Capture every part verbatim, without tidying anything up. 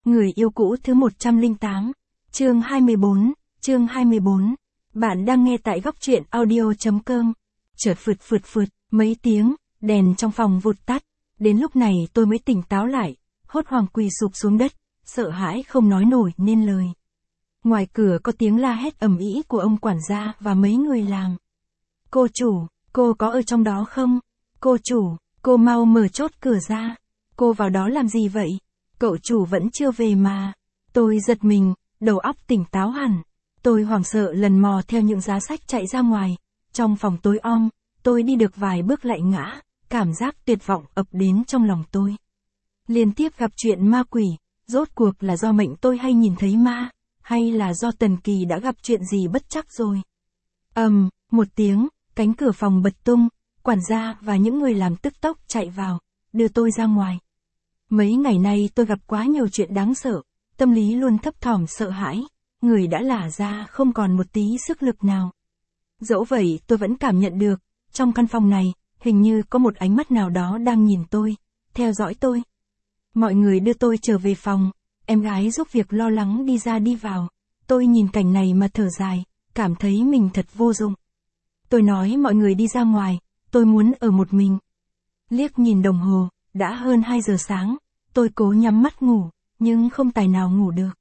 Người yêu cũ thứ một trăm lẻ tám, chương hai mươi bốn, chương hai mươi bốn. Bạn đang nghe tại góc truyện audio.com. Chợt phượt phượt phượt, mấy tiếng, đèn trong phòng vụt tắt. Đến lúc này tôi mới tỉnh táo lại, hốt hoảng quỳ sụp xuống đất, sợ hãi không nói nổi nên lời. Ngoài cửa có tiếng la hét ầm ĩ của ông quản gia và mấy người làm. Cô chủ, cô có ở trong đó không? Cô chủ, cô mau mở chốt cửa ra. Cô vào đó làm gì vậy? Cậu chủ vẫn chưa về mà. Tôi giật mình, đầu óc tỉnh táo hẳn. Tôi hoảng sợ lần mò theo những giá sách chạy ra ngoài. Trong phòng tối om, tôi đi được vài bước lại ngã, cảm giác tuyệt vọng ập đến trong lòng tôi. Liên tiếp gặp chuyện ma quỷ, rốt cuộc là do mệnh tôi hay nhìn thấy ma, hay là do Tần Kỳ đã gặp chuyện gì bất trắc rồi. Ầm, um, một tiếng, cánh cửa phòng bật tung, quản gia và những người làm tức tốc chạy vào, đưa tôi ra ngoài. Mấy ngày nay tôi gặp quá nhiều chuyện đáng sợ, tâm lý luôn thấp thỏm sợ hãi, người đã lả ra không còn một tí sức lực nào. Dẫu vậy tôi vẫn cảm nhận được, trong căn phòng này, hình như có một ánh mắt nào đó đang nhìn tôi, theo dõi tôi. Mọi người đưa tôi trở về phòng, em gái giúp việc lo lắng đi ra đi vào, tôi nhìn cảnh này mà thở dài, cảm thấy mình thật vô dụng. Tôi nói mọi người đi ra ngoài, tôi muốn ở một mình. Liếc nhìn đồng hồ, đã hơn hai giờ sáng, tôi cố nhắm mắt ngủ, nhưng không tài nào ngủ được.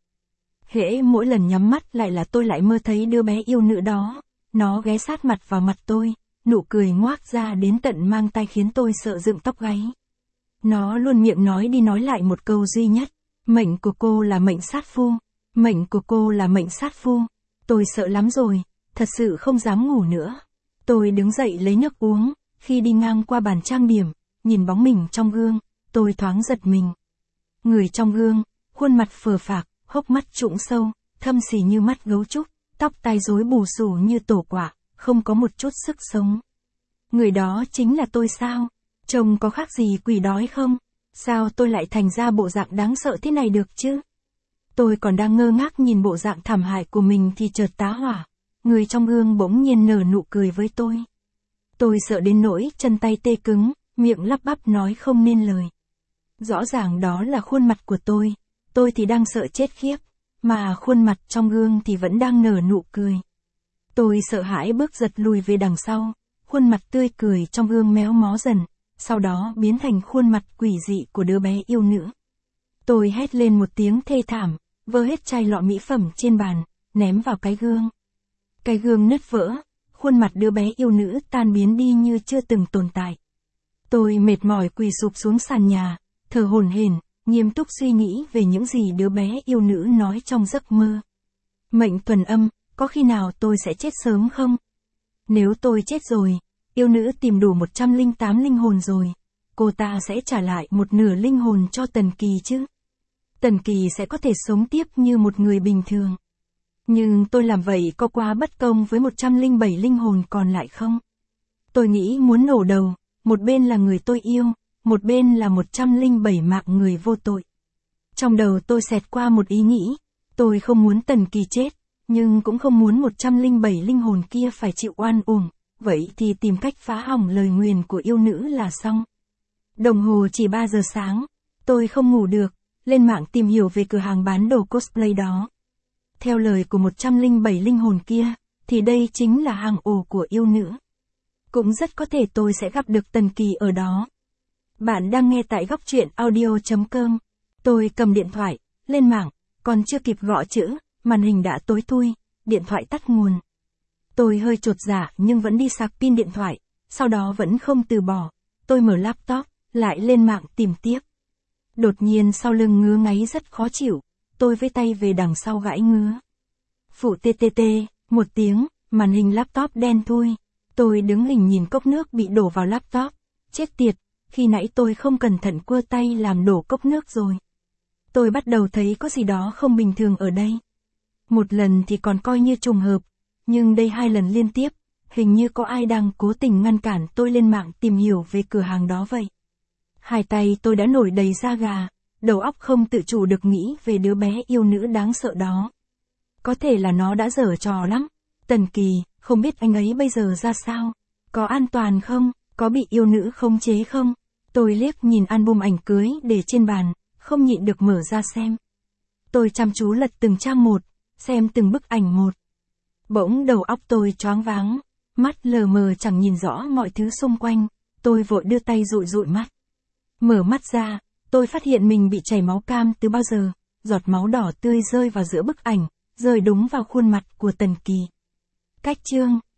Hễ mỗi lần nhắm mắt lại là tôi lại mơ thấy đứa bé yêu nữ đó, nó ghé sát mặt vào mặt tôi, nụ cười ngoác ra đến tận mang tai khiến tôi sợ dựng tóc gáy. Nó luôn miệng nói đi nói lại một câu duy nhất, mệnh của cô là mệnh sát phu, mệnh của cô là mệnh sát phu. Tôi sợ lắm rồi, thật sự không dám ngủ nữa. Tôi đứng dậy lấy nước uống, khi đi ngang qua bàn trang điểm, nhìn bóng mình trong gương, tôi thoáng giật mình. Người trong gương, khuôn mặt phờ phạc, hốc mắt trũng sâu, thâm xì như mắt gấu trúc, tóc tai rối bù xù như tổ quạ, không có một chút sức sống. Người đó chính là tôi sao? Trông có khác gì quỷ đói không? Sao tôi lại thành ra bộ dạng đáng sợ thế này được chứ? Tôi còn đang ngơ ngác nhìn bộ dạng thảm hại của mình thì chợt tá hỏa. Người trong gương bỗng nhiên nở nụ cười với tôi. Tôi sợ đến nỗi chân tay tê cứng, miệng lắp bắp nói không nên lời. Rõ ràng đó là khuôn mặt của tôi, tôi thì đang sợ chết khiếp, mà khuôn mặt trong gương thì vẫn đang nở nụ cười. Tôi sợ hãi bước giật lùi về đằng sau, khuôn mặt tươi cười trong gương méo mó dần, sau đó biến thành khuôn mặt quỷ dị của đứa bé yêu nữ. Tôi hét lên một tiếng thê thảm, vơ hết chai lọ mỹ phẩm trên bàn, ném vào cái gương. Cái gương nứt vỡ, khuôn mặt đứa bé yêu nữ tan biến đi như chưa từng tồn tại. Tôi mệt mỏi quỳ sụp xuống sàn nhà, thở hổn hển, nghiêm túc suy nghĩ về những gì đứa bé yêu nữ nói trong giấc mơ. Mệnh tuần âm, có khi nào tôi sẽ chết sớm không? Nếu tôi chết rồi, yêu nữ tìm đủ một trăm lẻ tám linh hồn rồi, cô ta sẽ trả lại một nửa linh hồn cho Tần Kỳ chứ? Tần Kỳ sẽ có thể sống tiếp như một người bình thường. Nhưng tôi làm vậy có quá bất công với một trăm lẻ bảy linh hồn còn lại không? Tôi nghĩ muốn nổ đầu, một bên là người tôi yêu, một bên là một trăm lẻ bảy mạng người vô tội. Trong đầu tôi xẹt qua một ý nghĩ, tôi không muốn Tần Kỳ chết, nhưng cũng không muốn một trăm lẻ bảy linh hồn kia phải chịu oan uổng, vậy thì tìm cách phá hỏng lời nguyền của yêu nữ là xong. Đồng hồ chỉ ba giờ sáng, tôi không ngủ được, lên mạng tìm hiểu về cửa hàng bán đồ cosplay đó. Theo lời của một trăm lẻ bảy linh hồn kia, thì đây chính là hàng ổ của yêu nữ. Cũng rất có thể tôi sẽ gặp được Tần Kỳ ở đó. Bạn đang nghe tại góc truyện audio.com. Tôi cầm điện thoại, lên mạng, còn chưa kịp gõ chữ, màn hình đã tối thui, điện thoại tắt nguồn. Tôi hơi chột dạ nhưng vẫn đi sạc pin điện thoại, sau đó vẫn không từ bỏ. Tôi mở laptop, lại lên mạng tìm tiếp. Đột nhiên sau lưng ngứa ngáy rất khó chịu, tôi với tay về đằng sau gãi ngứa. Phụ tê tê tê, một tiếng, màn hình laptop đen thui. Tôi đứng hình nhìn cốc nước bị đổ vào laptop. Chết tiệt, khi nãy tôi không cẩn thận cua tay làm đổ cốc nước rồi. Tôi bắt đầu thấy có gì đó không bình thường ở đây. Một lần thì còn coi như trùng hợp, nhưng đây hai lần liên tiếp, hình như có ai đang cố tình ngăn cản tôi lên mạng tìm hiểu về cửa hàng đó vậy. Hai tay tôi đã nổi đầy da gà, đầu óc không tự chủ được nghĩ về đứa bé yêu nữ đáng sợ đó. Có thể là nó đã giở trò lắm. Tần Kỳ, không biết anh ấy bây giờ ra sao? Có an toàn không? Có bị yêu nữ khống chế không? Tôi liếc nhìn album ảnh cưới để trên bàn, không nhịn được mở ra xem. Tôi chăm chú lật từng trang một, xem từng bức ảnh một. Bỗng đầu óc tôi choáng váng, mắt lờ mờ chẳng nhìn rõ mọi thứ xung quanh, tôi vội đưa tay dụi dụi mắt. Mở mắt ra, tôi phát hiện mình bị chảy máu cam từ bao giờ, giọt máu đỏ tươi rơi vào giữa bức ảnh, rơi đúng vào khuôn mặt của Tần Kỳ. Cách chương